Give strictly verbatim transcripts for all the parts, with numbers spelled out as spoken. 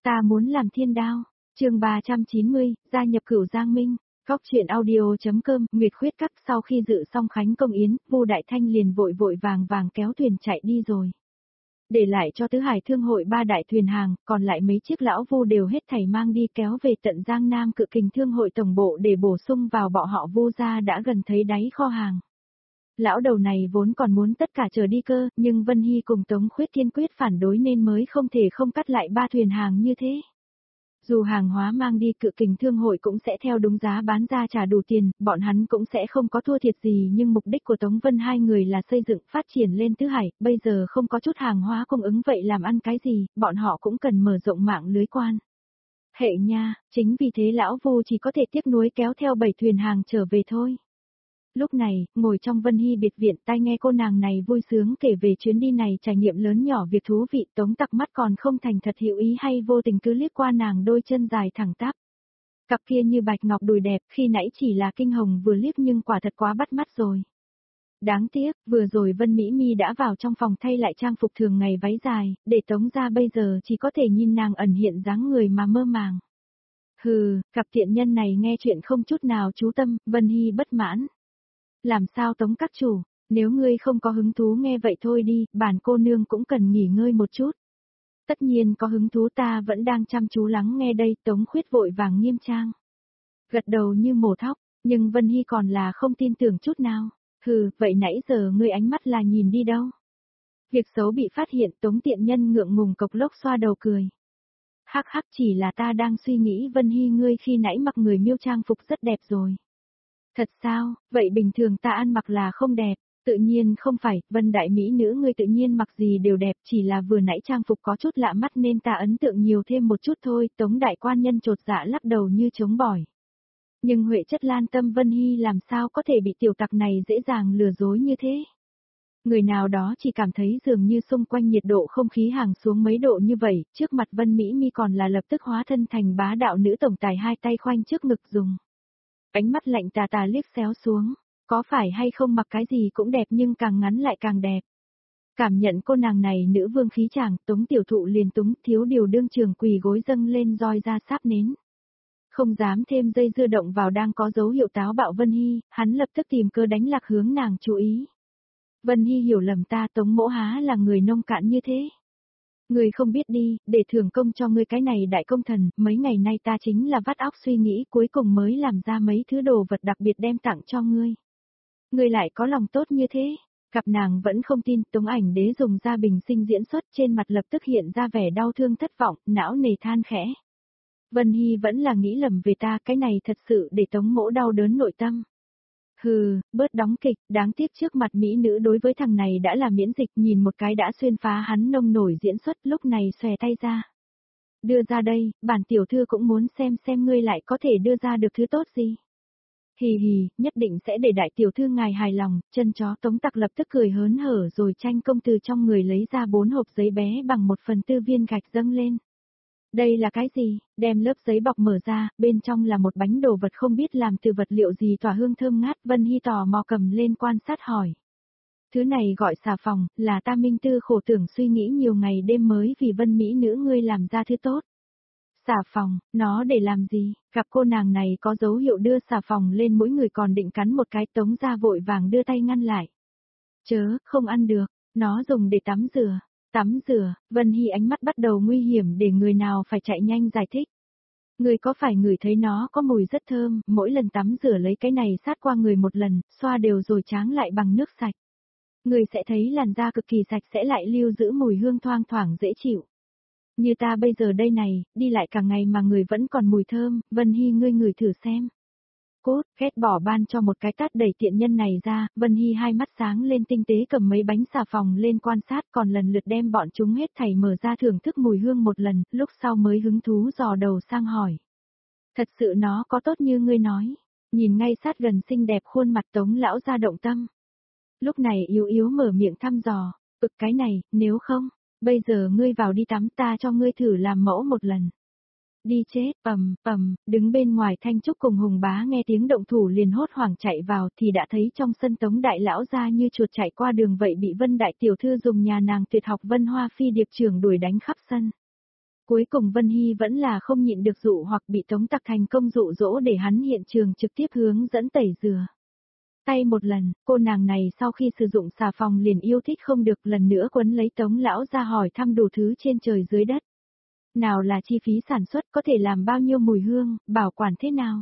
Ta muốn làm thiên đao. Chương ba trăm chín mươi, gia nhập Cửu Giang Minh. Góc truyện audio.com, Nguyệt Khuyết Các. Sau khi dự xong khánh công yến, Vu Đại Thanh liền vội vội vàng vàng kéo thuyền chạy đi rồi. Để lại cho Tứ Hải Thương hội ba đại thuyền hàng, còn lại mấy chiếc lão Vu đều hết thảy mang đi kéo về tận Giang Nam Cự Kình Thương hội tổng bộ để bổ sung vào bọn họ Vu gia đã gần thấy đáy kho hàng. Lão đầu này vốn còn muốn tất cả chờ đi cơ, nhưng Vân Hy cùng Tống Khuyết kiên quyết phản đối nên mới không thể không cắt lại ba thuyền hàng như thế. Dù hàng hóa mang đi Cự Kình Thương hội cũng sẽ theo đúng giá bán ra trả đủ tiền, bọn hắn cũng sẽ không có thua thiệt gì, nhưng mục đích của Tống Vân hai người là xây dựng phát triển lên Tứ Hải, bây giờ không có chút hàng hóa cung ứng vậy làm ăn cái gì, bọn họ cũng cần mở rộng mạng lưới quan. Hệ nha, chính vì thế lão Vu chỉ có thể tiếc nuối kéo theo bảy thuyền hàng trở về thôi. Lúc này, ngồi trong Vân Hy biệt viện tai nghe cô nàng này vui sướng kể về chuyến đi này trải nghiệm lớn nhỏ việc thú vị, Tống Tặc mắt còn không thành thật hiểu ý hay vô tình cứ liếc qua nàng đôi chân dài thẳng tắp. Cặp kia như bạch ngọc đùi đẹp khi nãy chỉ là kinh hồng vừa liếc nhưng quả thật quá bắt mắt rồi. Đáng tiếc, vừa rồi Vân Mỹ Mi đã vào trong phòng thay lại trang phục thường ngày váy dài, để Tống ra bây giờ chỉ có thể nhìn nàng ẩn hiện dáng người mà mơ màng. Hừ, cặp tiện nhân này nghe chuyện không chút nào chú tâm, Vân Hy bất mãn. Làm sao Tống các chủ, nếu ngươi không có hứng thú nghe vậy thôi đi, bản cô nương cũng cần nghỉ ngơi một chút. Tất nhiên có hứng thú, ta vẫn đang chăm chú lắng nghe đây, Tống Khuyết vội vàng nghiêm trang. Gật đầu như mổ thóc, nhưng Vân Hy còn là không tin tưởng chút nào. Hừ, vậy nãy giờ ngươi ánh mắt là nhìn đi đâu? Việc xấu bị phát hiện, Tống tiện nhân ngượng ngùng cộc lốc xoa đầu cười. Hắc hắc, chỉ là ta đang suy nghĩ Vân Hy ngươi khi nãy mặc người miêu trang phục rất đẹp rồi. Thật sao, vậy bình thường ta ăn mặc là không đẹp, tự nhiên không phải, Vân đại mỹ nữ ngươi tự nhiên mặc gì đều đẹp, chỉ là vừa nãy trang phục có chút lạ mắt nên ta ấn tượng nhiều thêm một chút thôi, Tống đại quan nhân chột dạ lắc đầu như chống bỏi. Nhưng Huệ Chất Lan tâm Vân Hy làm sao có thể bị tiểu tặc này dễ dàng lừa dối như thế? Người nào đó chỉ cảm thấy dường như xung quanh nhiệt độ không khí hàng xuống mấy độ như vậy, trước mặt Vân Mỹ Mi còn là lập tức hóa thân thành bá đạo nữ tổng tài hai tay khoanh trước ngực dùng. Ánh mắt lạnh tà tà liếc xéo xuống, có phải hay không mặc cái gì cũng đẹp nhưng càng ngắn lại càng đẹp. Cảm nhận cô nàng này nữ vương khí chàng, Tống tiểu thụ liền túng thiếu điều đương trường quỳ gối dâng lên roi ra sáp nến. Không dám thêm dây dưa động vào đang có dấu hiệu táo bạo Vân Hy, hắn lập tức tìm cơ đánh lạc hướng nàng chú ý. Vân Hy hiểu lầm ta Tống mỗ há là người nông cạn như thế. Người không biết đi, để thưởng công cho ngươi cái này đại công thần, mấy ngày nay ta chính là vắt óc suy nghĩ cuối cùng mới làm ra mấy thứ đồ vật đặc biệt đem tặng cho ngươi. Ngươi lại có lòng tốt như thế, gặp nàng vẫn không tin, Tống Ảnh Đế dùng ra bình sinh diễn xuất trên mặt lập tức hiện ra vẻ đau thương thất vọng, não nề than khẽ. Vân Hy vẫn là nghĩ lầm về ta, cái này thật sự để Tống mỗ đau đớn nội tâm. Hừ, bớt đóng kịch, đáng tiếc trước mặt mỹ nữ đối với thằng này đã là miễn dịch, nhìn một cái đã xuyên phá hắn nông nổi diễn xuất, lúc này xòe tay ra. Đưa ra đây, bản tiểu thư cũng muốn xem xem ngươi lại có thể đưa ra được thứ tốt gì. Hì hì, nhất định sẽ để đại tiểu thư ngài hài lòng, chân chó Tống Tặc lập tức cười hớn hở rồi tranh công từ trong người lấy ra bốn hộp giấy bé bằng một phần tư viên gạch dâng lên. Đây là cái gì? Đem lớp giấy bọc mở ra, bên trong là một bánh đồ vật không biết làm từ vật liệu gì tỏa hương thơm ngát, Vân Hy tò mò cầm lên quan sát hỏi. Thứ này gọi xà phòng, là ta minh tư khổ tưởng suy nghĩ nhiều ngày đêm mới vì Vân Mỹ nữ ngươi làm ra thứ tốt. Xà phòng, nó để làm gì? Gặp cô nàng này có dấu hiệu đưa xà phòng lên mỗi người còn định cắn một cái, Tống ra vội vàng đưa tay ngăn lại. Chớ, không ăn được, nó dùng để tắm rửa. Tắm rửa, Vân Hy ánh mắt bắt đầu nguy hiểm để người nào phải chạy nhanh giải thích. Người có phải ngửi thấy nó có mùi rất thơm, mỗi lần tắm rửa lấy cái này sát qua người một lần, xoa đều rồi tráng lại bằng nước sạch. Người sẽ thấy làn da cực kỳ sạch sẽ lại lưu giữ mùi hương thoang thoảng dễ chịu. Như ta bây giờ đây này, đi lại cả ngày mà người vẫn còn mùi thơm, Vân Hy ngươi ngửi thử xem. Cốt, ghét bỏ ban cho một cái tát đẩy tiện nhân này ra, Vân Hy hai mắt sáng lên tinh tế cầm mấy bánh xà phòng lên quan sát còn lần lượt đem bọn chúng hết thảy mở ra thưởng thức mùi hương một lần, lúc sau mới hứng thú dò đầu sang hỏi. Thật sự nó có tốt như ngươi nói, nhìn ngay sát gần xinh đẹp khuôn mặt Tống lão ra động tâm. Lúc này yếu yếu mở miệng thăm dò, ực cái này, nếu không, bây giờ ngươi vào đi tắm ta cho ngươi thử làm mẫu một lần. Đi chết, ầm, ầm, đứng bên ngoài Thanh Trúc cùng Hùng Bá nghe tiếng động thủ liền hốt hoảng chạy vào thì đã thấy trong sân Tống đại lão ra như chuột chạy qua đường vậy bị Vân đại tiểu thư dùng nhà nàng tuyệt học Vân Hoa Phi điệp trưởng đuổi đánh khắp sân. Cuối cùng Vân Hy vẫn là không nhịn được dụ hoặc bị Tống Tặc thành công dụ dỗ để hắn hiện trường trực tiếp hướng dẫn tẩy rửa. Tay một lần, cô nàng này sau khi sử dụng xà phòng liền yêu thích không được, lần nữa quấn lấy Tống lão ra hỏi thăm đủ thứ trên trời dưới đất. Nào là chi phí sản xuất, có thể làm bao nhiêu mùi hương, bảo quản thế nào.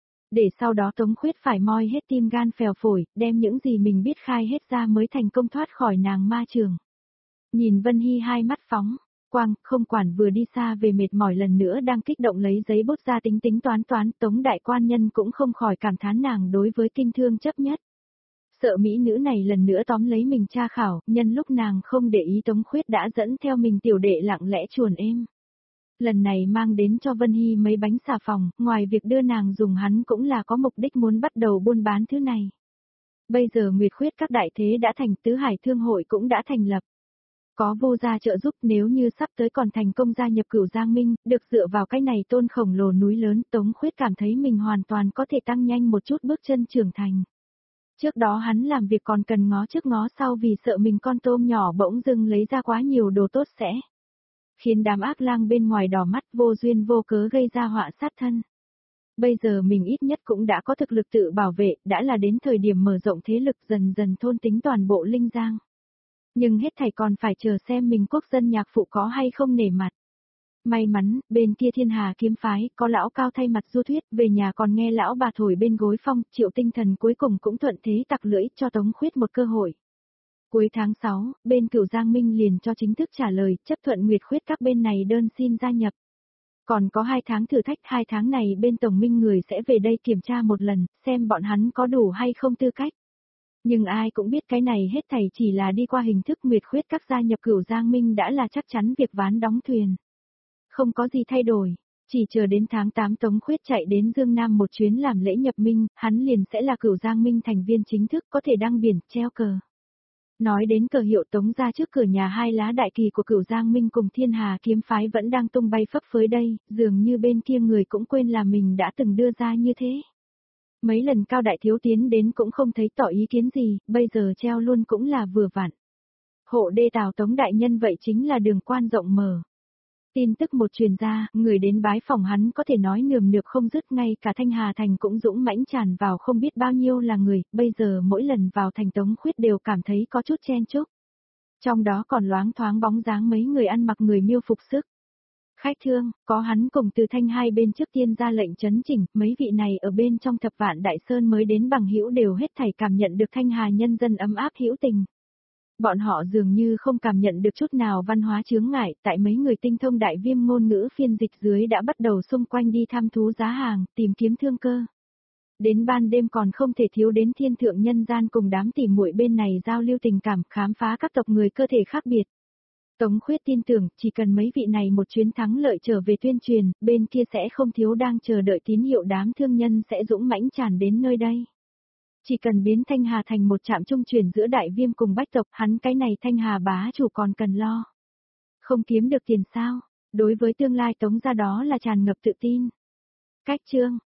Để sau đó Tống Khuyết phải moi hết tim gan phèo phổi, đem những gì mình biết khai hết ra mới thành công thoát khỏi nàng ma trường. Nhìn Vân Hy hai mắt phóng, quang, không quản vừa đi xa về mệt mỏi lần nữa đang kích động lấy giấy bút ra tính tính toán toán, Tống đại quan nhân cũng không khỏi cảm thán nàng đối với kinh thương chấp nhất. Sợ mỹ nữ này lần nữa tóm lấy mình tra khảo, nhân lúc nàng không để ý Tống Khuyết đã dẫn theo mình tiểu đệ lặng lẽ chuồn êm. Lần này mang đến cho Vân Hy mấy bánh xà phòng, ngoài việc đưa nàng dùng hắn cũng là có mục đích muốn bắt đầu buôn bán thứ này. Bây giờ Nguyệt Khuyết các đại thế đã thành, tứ hải thương hội cũng đã thành lập. Có vô gia trợ giúp, nếu như sắp tới còn thành công gia nhập Cửu Giang Minh, được dựa vào cái này tôn khổng lồ núi lớn, Tống Khuyết cảm thấy mình hoàn toàn có thể tăng nhanh một chút bước chân trưởng thành. Trước đó hắn làm việc còn cần ngó trước ngó sau vì sợ mình con tôm nhỏ bỗng dưng lấy ra quá nhiều đồ tốt sẽ khiến đám ác lang bên ngoài đỏ mắt, vô duyên vô cớ gây ra họa sát thân. Bây giờ mình ít nhất cũng đã có thực lực tự bảo vệ, đã là đến thời điểm mở rộng thế lực dần dần thôn tính toàn bộ Linh Giang. Nhưng hết thảy còn phải chờ xem mình quốc dân nhạc phụ có hay không nể mặt. May mắn, bên kia Thiên Hà kiếm phái, có lão cao thay mặt du thuyết, về nhà còn nghe lão bà thổi bên gối phong, Triệu Tinh Thần cuối cùng cũng thuận thế tặc lưỡi cho Tống Khuyết một cơ hội. Cuối tháng sáu, bên Cửu Giang Minh liền cho chính thức trả lời, chấp thuận Nguyệt Khuyết các bên này đơn xin gia nhập. Còn có hai tháng thử thách, hai tháng này bên Tổng Minh người sẽ về đây kiểm tra một lần, xem bọn hắn có đủ hay không tư cách. Nhưng ai cũng biết cái này hết thảy chỉ là đi qua hình thức Nguyệt Khuyết các gia nhập Cửu Giang Minh đã là chắc chắn việc ván đóng thuyền. Không có gì thay đổi, chỉ chờ đến tháng tám Tống Khuyết chạy đến Dương Nam một chuyến làm lễ nhập minh, hắn liền sẽ là Cửu Giang Minh thành viên chính thức có thể đăng biển, treo cờ. Nói đến cờ hiệu Tống ra trước cửa nhà, hai lá đại kỳ của Cửu Giang Minh cùng Thiên Hà kiếm phái vẫn đang tung bay phấp phới đây, dường như bên kia người cũng quên là mình đã từng đưa ra như thế. Mấy lần Cao Đại Thiếu tiến đến cũng không thấy tỏ ý kiến gì, bây giờ treo luôn cũng là vừa vặn. Hộ đê Tào Tống đại nhân vậy chính là đường quan rộng mở. Tin tức một truyền ra, người đến bái phòng hắn có thể nói nườm nượp không dứt, ngay cả Thanh Hà Thành cũng dũng mãnh tràn vào không biết bao nhiêu là người, bây giờ mỗi lần vào thành Tống Khuyết đều cảm thấy có chút chen chúc. Trong đó còn loáng thoáng bóng dáng mấy người ăn mặc người miêu phục sức. Khách thương, có hắn cùng Từ Thanh hai bên trước tiên ra lệnh chấn chỉnh, mấy vị này ở bên trong Thập Vạn Đại Sơn mới đến bằng hữu đều hết thảy cảm nhận được Thanh Hà nhân dân ấm áp hữu tình. Bọn họ dường như không cảm nhận được chút nào văn hóa chướng ngại, tại mấy người tinh thông đại viêm ngôn ngữ phiên dịch dưới đã bắt đầu xung quanh đi thăm thú giá hàng, tìm kiếm thương cơ. Đến ban đêm còn không thể thiếu đến thiên thượng nhân gian cùng đám tỉ muội bên này giao lưu tình cảm, khám phá các tộc người cơ thể khác biệt. Tống Khuyết tin tưởng, chỉ cần mấy vị này một chuyến thắng lợi trở về tuyên truyền, bên kia sẽ không thiếu đang chờ đợi tín hiệu, đám thương nhân sẽ dũng mãnh tràn đến nơi đây. Chỉ cần biến Thanh Hà thành một trạm trung chuyển giữa đại viêm cùng bách tộc, hắn cái này Thanh Hà bá chủ còn cần lo. Không kiếm được tiền sao? Đối với tương lai Tống gia đó là tràn ngập tự tin. Cách chương